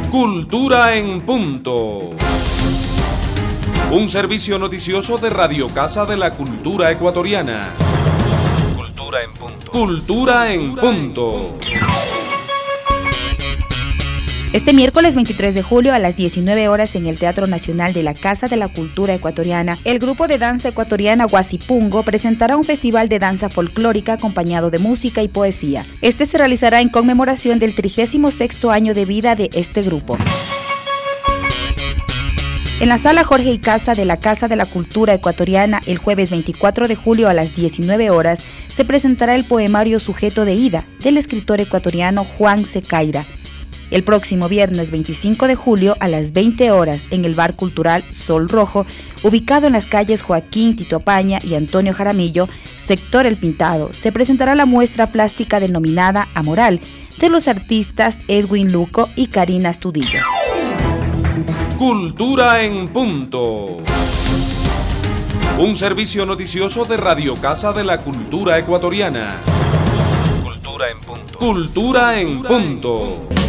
Cultura en Punto. Un servicio noticioso de Radio Casa de la Cultura Ecuatoriana. Cultura en Punto. Cultura en Punto. Este miércoles 23 de julio a las 19 horas en el Teatro Nacional de la Casa de la Cultura Ecuatoriana, el grupo de danza ecuatoriana Huasipungo presentará un festival de danza folclórica acompañado de música y poesía. Este se realizará en conmemoración del 36º año de vida de este grupo. En la Sala Jorge Icaza de la Casa de la Cultura Ecuatoriana, el jueves 24 de julio a las 19 horas, se presentará el poemario Sujeto de Ida, del escritor ecuatoriano Juan Secaira. El próximo viernes 25 de julio a las 20 horas en el Bar Cultural Sol Rojo, ubicado en las calles Joaquín Tito Apaña y Antonio Jaramillo, sector El Pintado, se presentará la muestra plástica denominada Amoral, de los artistas Edwin Luco y Karina Astudillo. Cultura en Punto. Un servicio noticioso de Radio Casa de la Cultura Ecuatoriana. Cultura en Punto. Cultura en Punto.